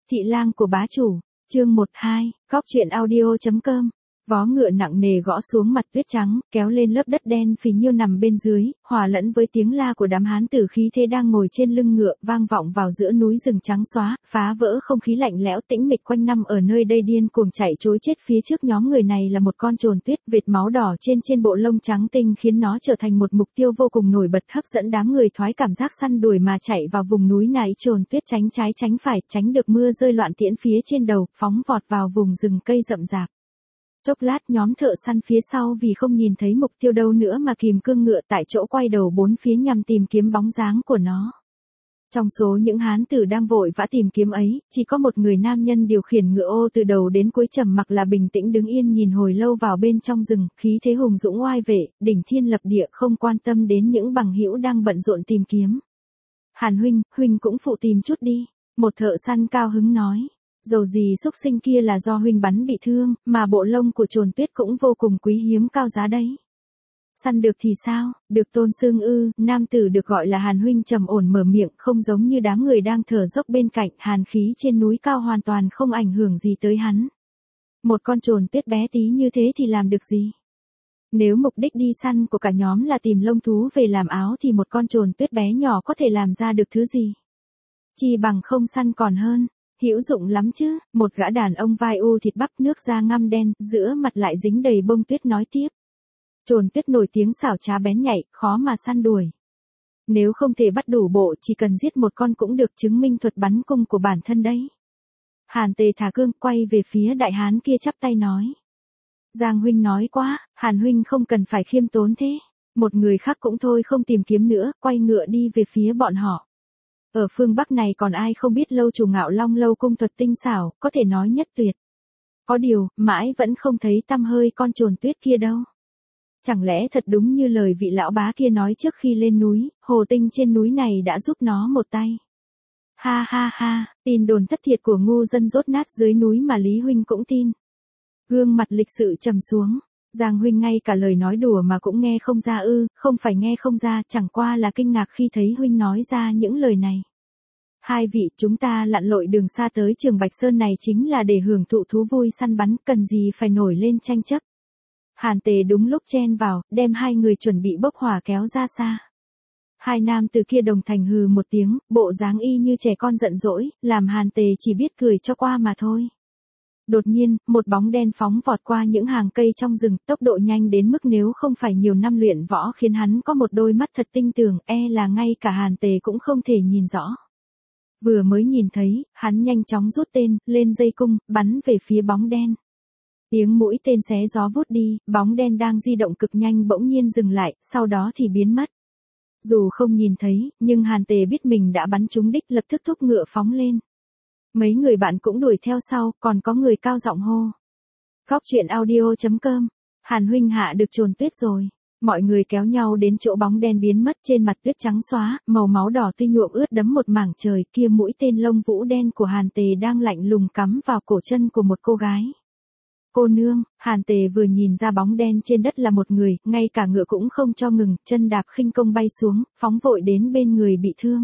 Thị lang của bá chủ, chương 12, góc truyện audio.com. Vó ngựa nặng nề gõ xuống mặt tuyết trắng, kéo lên lớp đất đen phì nhiêu nằm bên dưới, hòa lẫn với tiếng la của đám hán tử khí thế đang ngồi trên lưng ngựa, vang vọng vào giữa núi rừng trắng xóa, phá vỡ không khí lạnh lẽo tĩnh mịch quanh năm ở nơi đây. Điên cuồng chạy trối chết phía trước nhóm người này là một con trồn tuyết, vệt máu đỏ trên bộ lông trắng tinh khiến nó trở thành một mục tiêu vô cùng nổi bật, hấp dẫn đám người thoái cảm giác săn đuổi mà chạy vào vùng núi này. Trồn tuyết tránh trái tránh phải, tránh được mưa rơi loạn tiễn phía trên đầu, phóng vọt vào vùng rừng cây rậm rạp. Chốc lát nhóm thợ săn phía sau vì không nhìn thấy mục tiêu đâu nữa mà kìm cương ngựa tại chỗ, quay đầu bốn phía nhằm tìm kiếm bóng dáng của nó. Trong số những hán tử đang vội vã tìm kiếm ấy, chỉ có một người nam nhân điều khiển ngựa ô từ đầu đến cuối trầm mặc là bình tĩnh đứng yên nhìn hồi lâu vào bên trong rừng, khí thế hùng dũng oai vệ, đỉnh thiên lập địa, không quan tâm đến những bằng hữu đang bận rộn tìm kiếm. Hàn huynh cũng phụ tìm chút đi, một thợ săn cao hứng nói. Dầu gì xúc sinh kia là do huynh bắn bị thương, mà bộ lông của trồn tuyết cũng vô cùng quý hiếm cao giá đấy. Săn được thì sao, được tôn xưng ư? Nam tử được gọi là Hàn huynh trầm ổn mở miệng, không giống như đám người đang thở dốc bên cạnh, hàn khí trên núi cao hoàn toàn không ảnh hưởng gì tới hắn. Một con trồn tuyết bé tí như thế thì làm được gì? Nếu mục đích đi săn của cả nhóm là tìm lông thú về làm áo thì một con trồn tuyết bé nhỏ có thể làm ra được thứ gì? Chỉ bằng không săn còn hơn. Hữu dụng lắm chứ, một gã đàn ông vai u thịt bắp, nước da ngăm đen, giữa mặt lại dính đầy bông tuyết nói tiếp. Trồn tuyết nổi tiếng xảo trá bén nhạy, khó mà săn đuổi. Nếu không thể bắt đủ bộ, chỉ cần giết một con cũng được, chứng minh thuật bắn cung của bản thân đấy. Hàn Tề thả cương, quay về phía đại hán kia chắp tay nói. Giang huynh nói quá, Hàn huynh không cần phải khiêm tốn thế. Một người khác cũng thôi không tìm kiếm nữa, quay ngựa đi về phía bọn họ. Ở phương Bắc này còn ai không biết lâu chủ Ngạo Long lâu cung thuật tinh xảo, có thể nói nhất tuyệt. Có điều, mãi vẫn không thấy tăm hơi con trồn tuyết kia đâu. Chẳng lẽ thật đúng như lời vị lão bá kia nói trước khi lên núi, hồ tinh trên núi này đã giúp nó một tay. Ha ha ha, tin đồn thất thiệt của ngu dân rốt nát dưới núi mà Lý huynh cũng tin. Gương mặt lịch sự trầm xuống. Giang huynh ngay cả lời nói đùa mà cũng nghe không ra ư? Không phải nghe không ra, chẳng qua là kinh ngạc khi thấy huynh nói ra những lời này. Hai vị, chúng ta lặn lội đường xa tới Trường Bạch Sơn này chính là để hưởng thụ thú vui săn bắn, cần gì phải nổi lên tranh chấp. Hàn Tề đúng lúc chen vào, đem hai người chuẩn bị bốc hỏa kéo ra xa. Hai nam từ kia đồng thanh hừ một tiếng, bộ dáng y như trẻ con giận dỗi, làm Hàn Tề chỉ biết cười cho qua mà thôi. Đột nhiên, một bóng đen phóng vọt qua những hàng cây trong rừng, tốc độ nhanh đến mức nếu không phải nhiều năm luyện võ khiến hắn có một đôi mắt thật tinh tường, là ngay cả Hàn Tề cũng không thể nhìn rõ. Vừa mới nhìn thấy, hắn nhanh chóng rút tên, lên dây cung, bắn về phía bóng đen. Tiếng mũi tên xé gió vút đi, bóng đen đang di động cực nhanh bỗng nhiên dừng lại, sau đó thì biến mất. Dù không nhìn thấy, nhưng Hàn Tề biết mình đã bắn trúng đích, lập tức thúc ngựa phóng lên. Mấy người bạn cũng đuổi theo sau, còn có người cao giọng hô. Góc truyện audio.com. Hàn huynh hạ được trồn tuyết rồi. Mọi người kéo nhau đến chỗ bóng đen biến mất, trên mặt tuyết trắng xóa, màu máu đỏ tươi nhuộm ướt đẫm một mảng trời, kia mũi tên lông vũ đen của Hàn Tề đang lạnh lùng cắm vào cổ chân của một cô gái. Cô nương, Hàn Tề vừa nhìn ra bóng đen trên đất là một người, ngay cả ngựa cũng không cho ngừng, chân đạp khinh công bay xuống, phóng vội đến bên người bị thương.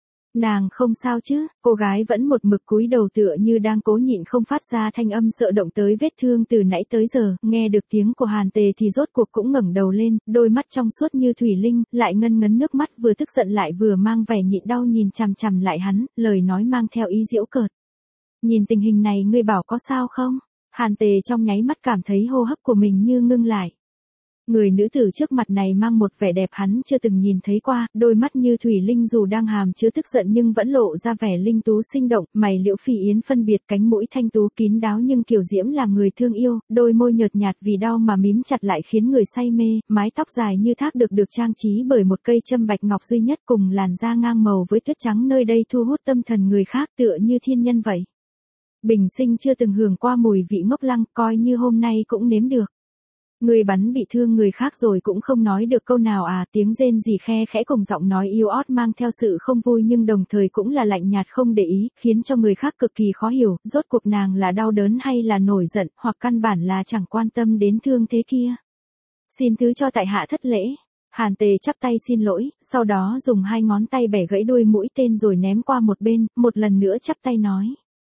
Nàng không sao chứ? Cô gái vẫn một mực cúi đầu tựa như đang cố nhịn không phát ra thanh âm sợ động tới vết thương từ nãy tới giờ, nghe được tiếng của Hàn Tề thì rốt cuộc cũng ngẩng đầu lên, đôi mắt trong suốt như thủy linh, lại ngân ngấn nước mắt, vừa tức giận lại vừa mang vẻ nhịn đau nhìn chằm chằm lại hắn, lời nói mang theo ý giễu cợt. Nhìn tình hình này ngươi bảo có sao không? Hàn Tề trong nháy mắt cảm thấy hô hấp của mình như ngưng lại. Người nữ tử trước mặt này mang một vẻ đẹp hắn chưa từng nhìn thấy qua, đôi mắt như thủy linh dù đang hàm chứa tức giận nhưng vẫn lộ ra vẻ linh tú sinh động, mày liễu phi yến phân biệt, cánh mũi thanh tú kín đáo nhưng kiều diễm làm người thương yêu, đôi môi nhợt nhạt vì đau mà mím chặt lại khiến người say mê, mái tóc dài như thác được trang trí bởi một cây châm bạch ngọc duy nhất, cùng làn da ngang màu với tuyết trắng nơi đây thu hút tâm thần người khác tựa như thiên nhân vậy. Bình sinh chưa từng hưởng qua mùi vị ngốc lăng, coi như hôm nay cũng nếm được. Người bắn bị thương người khác rồi cũng không nói được câu nào à? Tiếng rên rỉ khe khẽ cùng giọng nói yếu ớt mang theo sự không vui nhưng đồng thời cũng là lạnh nhạt không để ý, khiến cho người khác cực kỳ khó hiểu, rốt cuộc nàng là đau đớn hay là nổi giận, hoặc căn bản là chẳng quan tâm đến thương thế kia. Xin thứ cho tại hạ thất lễ. Hàn Tề chắp tay xin lỗi, sau đó dùng hai ngón tay bẻ gãy đuôi mũi tên rồi ném qua một bên, một lần nữa chắp tay nói.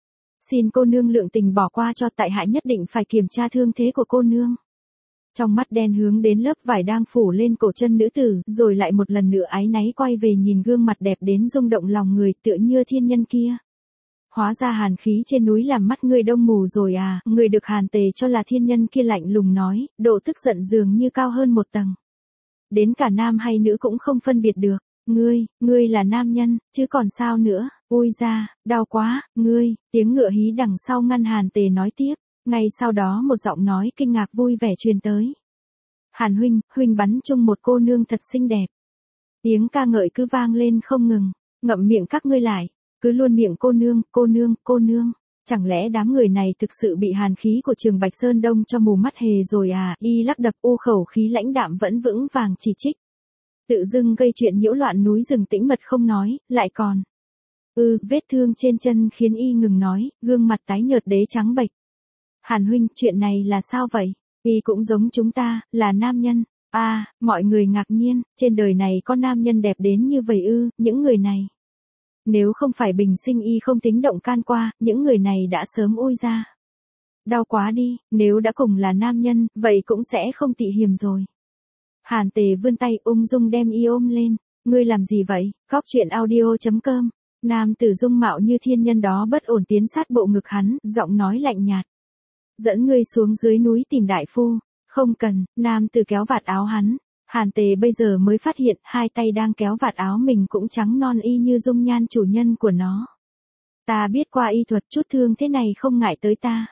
Xin cô nương lượng tình bỏ qua cho, tại hạ nhất định phải kiểm tra thương thế của cô nương. Trong mắt đen hướng đến lớp vải đang phủ lên cổ chân nữ tử, rồi lại một lần nữa áy náy quay về nhìn gương mặt đẹp đến rung động lòng người tựa như thiên nhân kia. Hóa ra hàn khí trên núi làm mắt ngươi đông mù rồi à, người được Hàn Tề cho là thiên nhân kia lạnh lùng nói, độ tức giận dường như cao hơn một tầng. Đến cả nam hay nữ cũng không phân biệt được. Ngươi là nam nhân, chứ còn sao nữa, ui ra, đau quá, tiếng ngựa hí đằng sau ngăn Hàn Tề nói tiếp, ngay sau đó một giọng nói kinh ngạc vui vẻ truyền tới. Hàn huynh bắn chung một cô nương thật xinh đẹp. Tiếng ca ngợi cứ vang lên không ngừng, ngậm miệng các ngươi lại, cứ luôn miệng cô nương. Chẳng lẽ đám người này thực sự bị hàn khí của Trường Bạch Sơn Đông cho mù mắt hề rồi à, y lắc đập u khẩu khí lãnh đạm vẫn vững vàng chỉ trích. Tự dưng gây chuyện nhiễu loạn núi rừng tĩnh mật không nói, lại còn. Vết thương trên chân khiến y ngừng nói, gương mặt tái nhợt đế trắng bệch. Hàn huynh, chuyện này là sao vậy? Y cũng giống chúng ta, là nam nhân. Mọi người ngạc nhiên, trên đời này có nam nhân đẹp đến như vậy những người này. Nếu không phải bình sinh y không tính động can qua, những người này đã sớm ôi ra. Đau quá đi, nếu đã cùng là nam nhân, vậy cũng sẽ không tị hiềm rồi. Hàn Tề vươn tay ung dung đem y ôm lên. Ngươi làm gì vậy? Cóc truyện audio.com. Nam tử dung mạo như thiên nhân đó bất ổn tiến sát bộ ngực hắn, giọng nói lạnh nhạt. Dẫn ngươi xuống dưới núi tìm đại phu. Không cần, nam tử kéo vạt áo hắn. Hàn Tề bây giờ mới phát hiện hai tay đang kéo vạt áo mình cũng trắng non y như dung nhan chủ nhân của nó. Ta biết qua y thuật, chút thương thế này không ngại tới ta.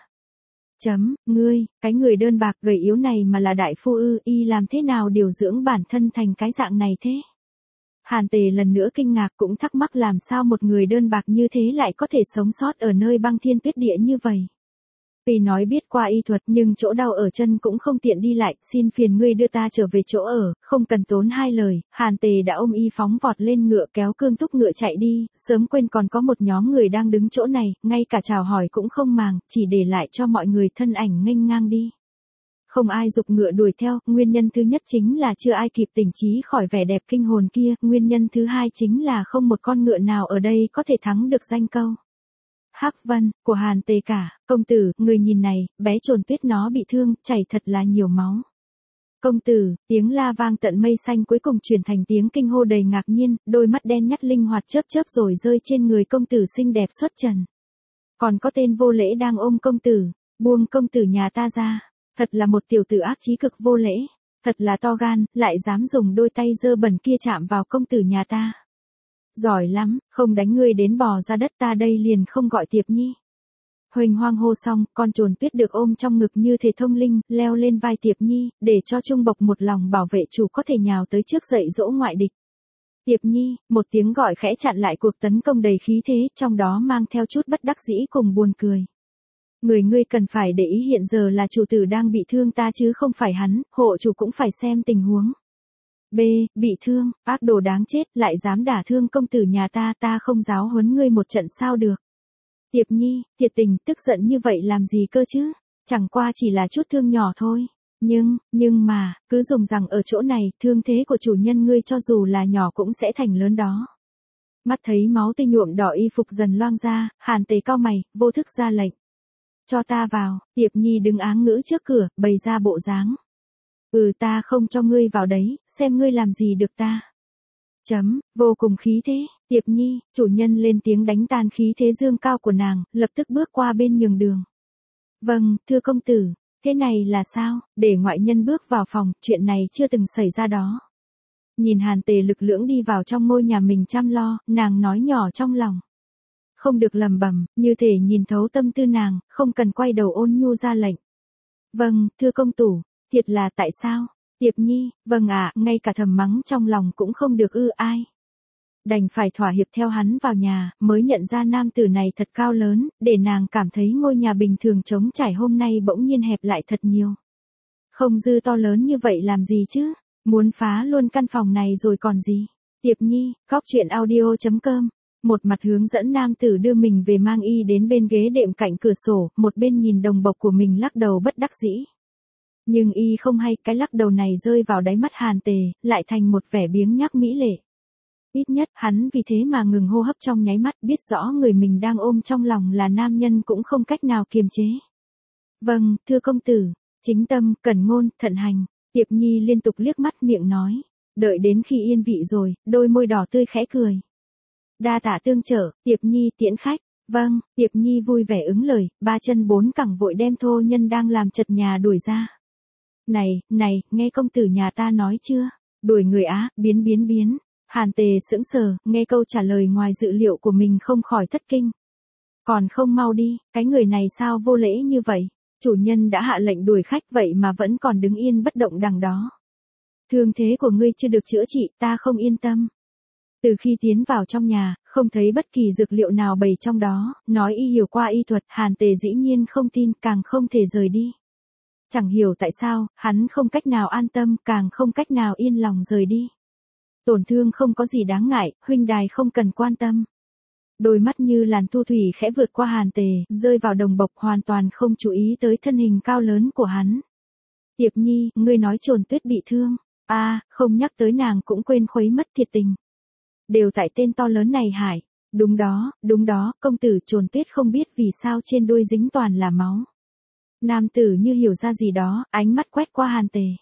Cái người đơn bạc gầy yếu này mà là đại phu y làm thế nào điều dưỡng bản thân thành cái dạng này thế? Hàn Tề lần nữa kinh ngạc cũng thắc mắc làm sao một người đơn bạc như thế lại có thể sống sót ở nơi băng thiên tuyết địa như vậy. Vì nói biết qua y thuật nhưng chỗ đau ở chân cũng không tiện đi lại, xin phiền ngươi đưa ta trở về chỗ ở, không cần tốn hai lời. Hàn Tề đã ôm y phóng vọt lên ngựa kéo cương thúc ngựa chạy đi, sớm quên còn có một nhóm người đang đứng chỗ này, ngay cả chào hỏi cũng không màng, chỉ để lại cho mọi người thân ảnh nghênh ngang đi. Không ai giục ngựa đuổi theo, nguyên nhân thứ nhất chính là chưa ai kịp tỉnh trí khỏi vẻ đẹp kinh hồn kia, nguyên nhân thứ hai chính là không một con ngựa nào ở đây có thể thắng được danh câu Hắc Vân của Hàn Tề cả. Công tử, người nhìn này, bé Trồn Tuyết nó bị thương, chảy thật là nhiều máu. Công tử, tiếng la vang tận mây xanh cuối cùng chuyển thành tiếng kinh hô đầy ngạc nhiên, đôi mắt đen nhắt linh hoạt chớp chớp rồi rơi trên người công tử xinh đẹp xuất trần. Còn có tên vô lễ đang ôm công tử, buông công tử nhà ta ra, thật là một tiểu tử ác chí cực vô lễ, thật là to gan, lại dám dùng đôi tay dơ bẩn kia chạm vào công tử nhà ta. Giỏi lắm, không đánh ngươi đến bò ra đất ta đây liền không gọi Tiệp Nhi. Huỳnh hoang hô xong, con Trồn Tuyết được ôm trong ngực như thể thông linh, leo lên vai Tiệp Nhi, để cho Trung Bộc một lòng bảo vệ chủ có thể nhào tới trước dạy dỗ ngoại địch. Tiệp Nhi, một tiếng gọi khẽ chặn lại cuộc tấn công đầy khí thế, trong đó mang theo chút bất đắc dĩ cùng buồn cười. Ngươi cần phải để ý hiện giờ là chủ tử đang bị thương ta chứ không phải hắn, hộ chủ cũng phải xem tình huống. Bị thương, ác đồ đáng chết, lại dám đả thương công tử nhà ta không giáo huấn ngươi một trận sao được. Tiệp Nhi, thiệt tình, tức giận như vậy làm gì cơ chứ, chẳng qua chỉ là chút thương nhỏ thôi. Nhưng mà, cứ dùng rằng ở chỗ này, thương thế của chủ nhân ngươi cho dù là nhỏ cũng sẽ thành lớn đó. Mắt thấy máu tươi nhuộm đỏ y phục dần loang ra, Hàn Tề cau mày, vô thức ra lệnh. Cho ta vào, Tiệp Nhi đứng áng ngữ trước cửa, bày ra bộ dáng. Ta không cho ngươi vào đấy, xem ngươi làm gì được ta. Vô cùng khí thế, Tiệp Nhi, chủ nhân lên tiếng đánh tan khí thế dương cao của nàng, lập tức bước qua bên nhường đường. Vâng, thưa công tử, thế này là sao, để ngoại nhân bước vào phòng, chuyện này chưa từng xảy ra đó. Nhìn Hàn Tề lực lưỡng đi vào trong ngôi nhà mình chăm lo, nàng nói nhỏ trong lòng. Không được lầm bầm, như thể nhìn thấu tâm tư nàng, không cần quay đầu ôn nhu ra lệnh. Vâng, thưa công tử, thiệt là tại sao? Tiệp Nhi, vâng ạ, ngay cả thầm mắng trong lòng cũng không được ai. Đành phải thỏa hiệp theo hắn vào nhà, mới nhận ra nam tử này thật cao lớn, để nàng cảm thấy ngôi nhà bình thường trống trải hôm nay bỗng nhiên hẹp lại thật nhiều. Không dư to lớn như vậy làm gì chứ? Muốn phá luôn căn phòng này rồi còn gì? Tiệp Nhi, cóc truyện audio.com. Một mặt hướng dẫn nam tử đưa mình về mang y đến bên ghế đệm cạnh cửa sổ, một bên nhìn đồng bộc của mình lắc đầu bất đắc dĩ. Nhưng y không hay, cái lắc đầu này rơi vào đáy mắt Hàn Tề, lại thành một vẻ biếng nhác mỹ lệ. Ít nhất, hắn vì thế mà ngừng hô hấp trong nháy mắt, biết rõ người mình đang ôm trong lòng là nam nhân cũng không cách nào kiềm chế. Vâng, thưa công tử, chính tâm, cẩn ngôn, thận hành, Tiệp Nhi liên tục liếc mắt miệng nói. Đợi đến khi yên vị rồi, đôi môi đỏ tươi khẽ cười. Đa tạ tương trợ, Tiệp Nhi tiễn khách. Vâng, Tiệp Nhi vui vẻ ứng lời, ba chân bốn cẳng vội đem thô nhân đang làm chật nhà đuổi ra. Này, nghe công tử nhà ta nói chưa? Đuổi người á, biến. Hàn Tề sững sờ, nghe câu trả lời ngoài dự liệu của mình không khỏi thất kinh. Còn không mau đi, cái người này sao vô lễ như vậy? Chủ nhân đã hạ lệnh đuổi khách vậy mà vẫn còn đứng yên bất động đằng đó. Thương thế của ngươi chưa được chữa trị, ta không yên tâm. Từ khi tiến vào trong nhà, không thấy bất kỳ dược liệu nào bày trong đó, nói y hiểu qua y thuật, Hàn Tề dĩ nhiên không tin, càng không thể rời đi. Chẳng hiểu tại sao, hắn không cách nào an tâm, càng không cách nào yên lòng rời đi. Tổn thương không có gì đáng ngại, huynh đài không cần quan tâm. Đôi mắt như làn thu thủy khẽ vượt qua Hàn Tề, rơi vào đồng bộc hoàn toàn không chú ý tới thân hình cao lớn của hắn. Tiệp Nhi, ngươi nói Trồn Tuyết bị thương. Không nhắc tới nàng cũng quên khuấy mất thiệt tình. Đều tại tên to lớn này hại. Đúng đó, công tử Trồn Tuyết không biết vì sao trên đuôi dính toàn là máu. Nam tử như hiểu ra gì đó, ánh mắt quét qua Hàn Tề.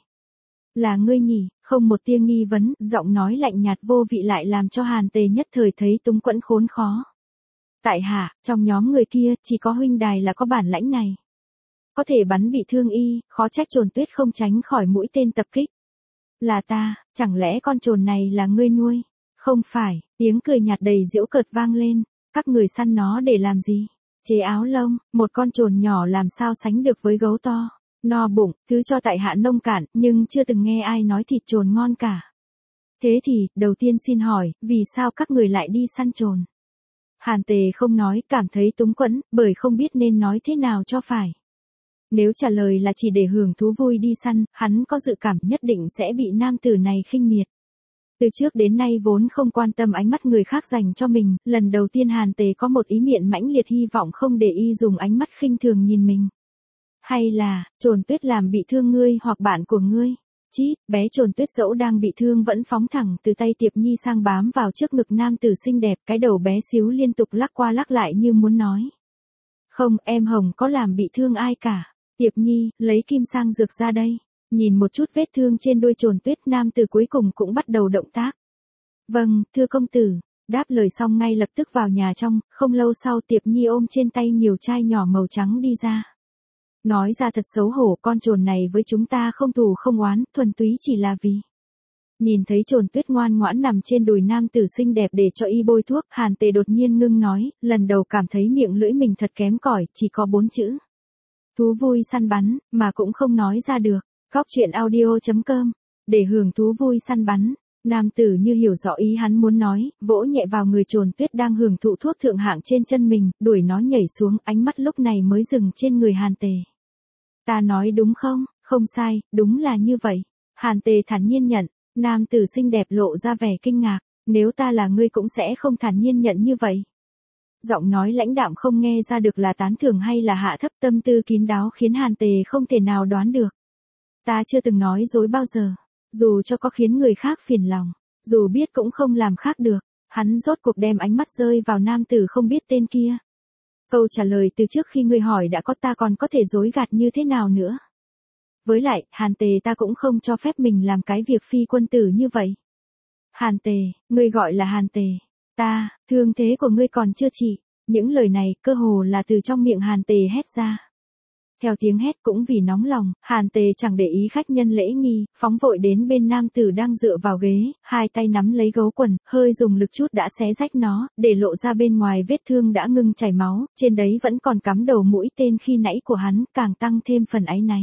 Là ngươi nhỉ, không một tia nghi vấn, giọng nói lạnh nhạt vô vị lại làm cho Hàn Tề nhất thời thấy túng quẫn khốn khó. Tại hạ, trong nhóm người kia, chỉ có huynh đài là có bản lãnh này. Có thể bắn bị thương y, khó trách Trồn Tuyết không tránh khỏi mũi tên tập kích. Là ta, chẳng lẽ con trồn này là ngươi nuôi? Không phải, tiếng cười nhạt đầy giễu cợt vang lên, các người săn nó để làm gì? Chế áo lông, một con trồn nhỏ làm sao sánh được với gấu to? No bụng, thứ cho tại hạ nông cạn, nhưng chưa từng nghe ai nói thịt trồn ngon cả. Thế thì, đầu tiên xin hỏi, vì sao các người lại đi săn trồn? Hàn Tề không nói, cảm thấy túng quẫn, bởi không biết nên nói thế nào cho phải. Nếu trả lời là chỉ để hưởng thú vui đi săn, hắn có dự cảm nhất định sẽ bị nam tử này khinh miệt. Từ trước đến nay vốn không quan tâm ánh mắt người khác dành cho mình, lần đầu tiên Hàn Tề có một ý niệm mãnh liệt hy vọng không để y dùng ánh mắt khinh thường nhìn mình. Hay là, Trồn Tuyết làm bị thương ngươi hoặc bạn của ngươi? Chít, bé Trồn Tuyết dẫu đang bị thương vẫn phóng thẳng từ tay Tiệp Nhi sang bám vào trước ngực nam tử xinh đẹp, cái đầu bé xíu liên tục lắc qua lắc lại như muốn nói. Không, em Hồng có làm bị thương ai cả. Tiệp Nhi, lấy kim sang dược ra đây. Nhìn một chút vết thương trên đuôi Trồn Tuyết, nam tử cuối cùng cũng bắt đầu động tác. Vâng, thưa công tử. Đáp lời xong ngay lập tức vào nhà trong, không lâu sau Tiệp Nhi ôm trên tay nhiều chai nhỏ màu trắng đi ra. Nói ra thật xấu hổ, con trồn này với chúng ta không thù không oán, thuần túy chỉ là vì. Nhìn thấy Trồn Tuyết ngoan ngoãn nằm trên đùi nam tử xinh đẹp để cho y bôi thuốc, Hàn Tề đột nhiên ngưng nói, lần đầu cảm thấy miệng lưỡi mình thật kém cỏi, chỉ có 4 chữ. Thú vui săn bắn, mà cũng không nói ra được. Góc truyện audio.com. Để hưởng thú vui săn bắn. Nam tử như hiểu rõ ý hắn muốn nói, vỗ nhẹ vào người Trồn Tuyết đang hưởng thụ thuốc thượng hạng trên chân mình, đuổi nó nhảy xuống, ánh mắt lúc này mới dừng trên người Hàn Tề. Ta nói đúng không? Không sai, đúng là như vậy. Hàn Tề thản nhiên nhận, nam tử xinh đẹp lộ ra vẻ kinh ngạc, nếu ta là ngươi cũng sẽ không thản nhiên nhận như vậy. Giọng nói lãnh đạm không nghe ra được là tán thưởng hay là hạ thấp, tâm tư kín đáo khiến Hàn Tề không thể nào đoán được. Ta chưa từng nói dối bao giờ, dù cho có khiến người khác phiền lòng, dù biết cũng không làm khác được. Hắn rốt cuộc đem ánh mắt rơi vào nam tử không biết tên kia. Câu trả lời từ trước khi ngươi hỏi đã có, ta còn có thể dối gạt như thế nào nữa. Với lại, Hàn Tề, ta cũng không cho phép mình làm cái việc phi quân tử như vậy. Hàn Tề, ngươi gọi là Hàn Tề. Ta, thương thế của ngươi còn chưa trị. Những lời này cơ hồ là từ trong miệng Hàn Tề hét ra. Theo tiếng hét cũng vì nóng lòng, Hàn Tề chẳng để ý khách nhân lễ nghi, phóng vội đến bên nam tử đang dựa vào ghế, hai tay nắm lấy gấu quần, hơi dùng lực chút đã xé rách nó, để lộ ra bên ngoài vết thương đã ngưng chảy máu, trên đấy vẫn còn cắm đầu mũi tên khi nãy của hắn, càng tăng thêm phần áy náy.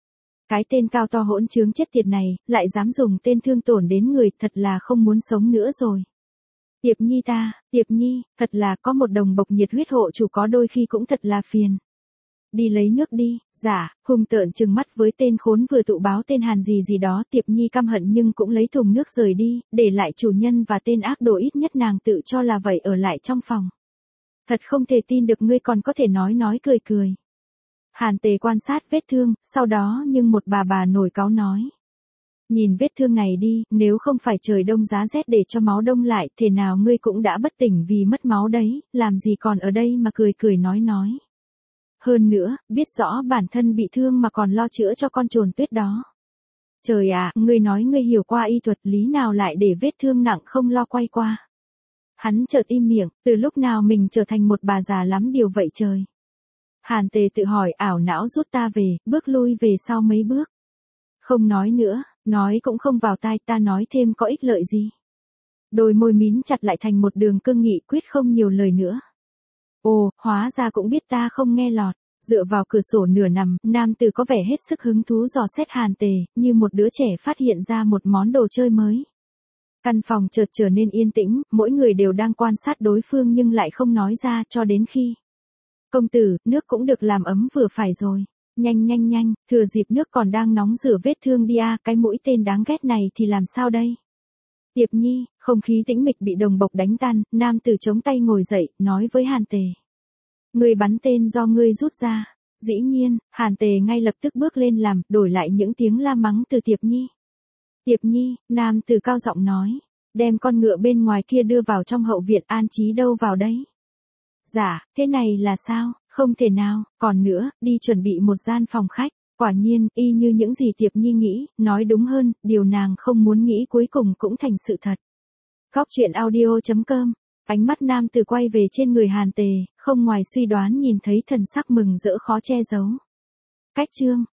Cái tên cao to hỗn trướng chết tiệt này, lại dám dùng tên thương tổn đến người, thật là không muốn sống nữa rồi. Tiệp Nhi ta, Tiệp Nhi, thật là có một đồng bộc nhiệt huyết hộ chủ có đôi khi cũng thật là phiền. Đi lấy nước đi, giả, hung tợn trừng mắt với tên khốn vừa tụ báo tên Hàn gì đó. Tiệp Nhi căm hận nhưng cũng lấy thùng nước rời đi, để lại chủ nhân và tên ác đồ ít nhất nàng tự cho là vậy ở lại trong phòng. Thật không thể tin được ngươi còn có thể nói cười. Hàn Tề quan sát vết thương, sau đó nhưng một bà nổi cáu nói. Nhìn vết thương này đi, nếu không phải trời đông giá rét để cho máu đông lại, thế nào ngươi cũng đã bất tỉnh vì mất máu đấy, làm gì còn ở đây mà cười cười nói. Hơn nữa, biết rõ bản thân bị thương mà còn lo chữa cho con trồn tuyết đó. Trời ạ, ngươi nói ngươi hiểu qua y thuật, lý nào lại để vết thương nặng không lo quay qua. Hắn chợt im miệng, từ lúc nào mình trở thành một bà già lắm điều vậy trời. Hàn Tề tự hỏi, ảo não rút ta về, bước lui về sau mấy bước. Không nói nữa, nói cũng không vào tai, ta nói thêm có ích lợi gì. Đôi môi mím chặt lại thành một đường cương nghị, quyết không nhiều lời nữa. Ồ, hóa ra cũng biết ta không nghe lọt. Dựa vào cửa sổ nửa nằm, nam tử có vẻ hết sức hứng thú dò xét Hàn Tề, như một đứa trẻ phát hiện ra một món đồ chơi mới. Căn phòng chợt trở nên yên tĩnh, mỗi người đều đang quan sát đối phương nhưng lại không nói ra cho đến khi. Công tử, nước cũng được làm ấm vừa phải rồi. Nhanh, thừa dịp nước còn đang nóng rửa vết thương đi a, cái mũi tên đáng ghét này thì làm sao đây? Tiệp Nhi, không khí tĩnh mịch bị đồng bộc đánh tan, nam tử chống tay ngồi dậy, nói với Hàn Tề. Người bắn tên do ngươi rút ra. Dĩ nhiên, Hàn Tề ngay lập tức bước lên làm, đổi lại những tiếng la mắng từ Tiệp Nhi. Tiệp Nhi, nam tử cao giọng nói, đem con ngựa bên ngoài kia đưa vào trong hậu viện, an trí đâu vào đấy. Dạ, thế này là sao, không thể nào, còn nữa, đi chuẩn bị một gian phòng khách. Quả nhiên, y như những gì Tiệp Nhi nghĩ, nói đúng hơn, điều nàng không muốn nghĩ cuối cùng cũng thành sự thật. Góc truyện audio.com. Ánh mắt nam tử quay về trên người Hàn Tề, không ngoài suy đoán nhìn thấy thần sắc mừng rỡ khó che giấu. Cách chương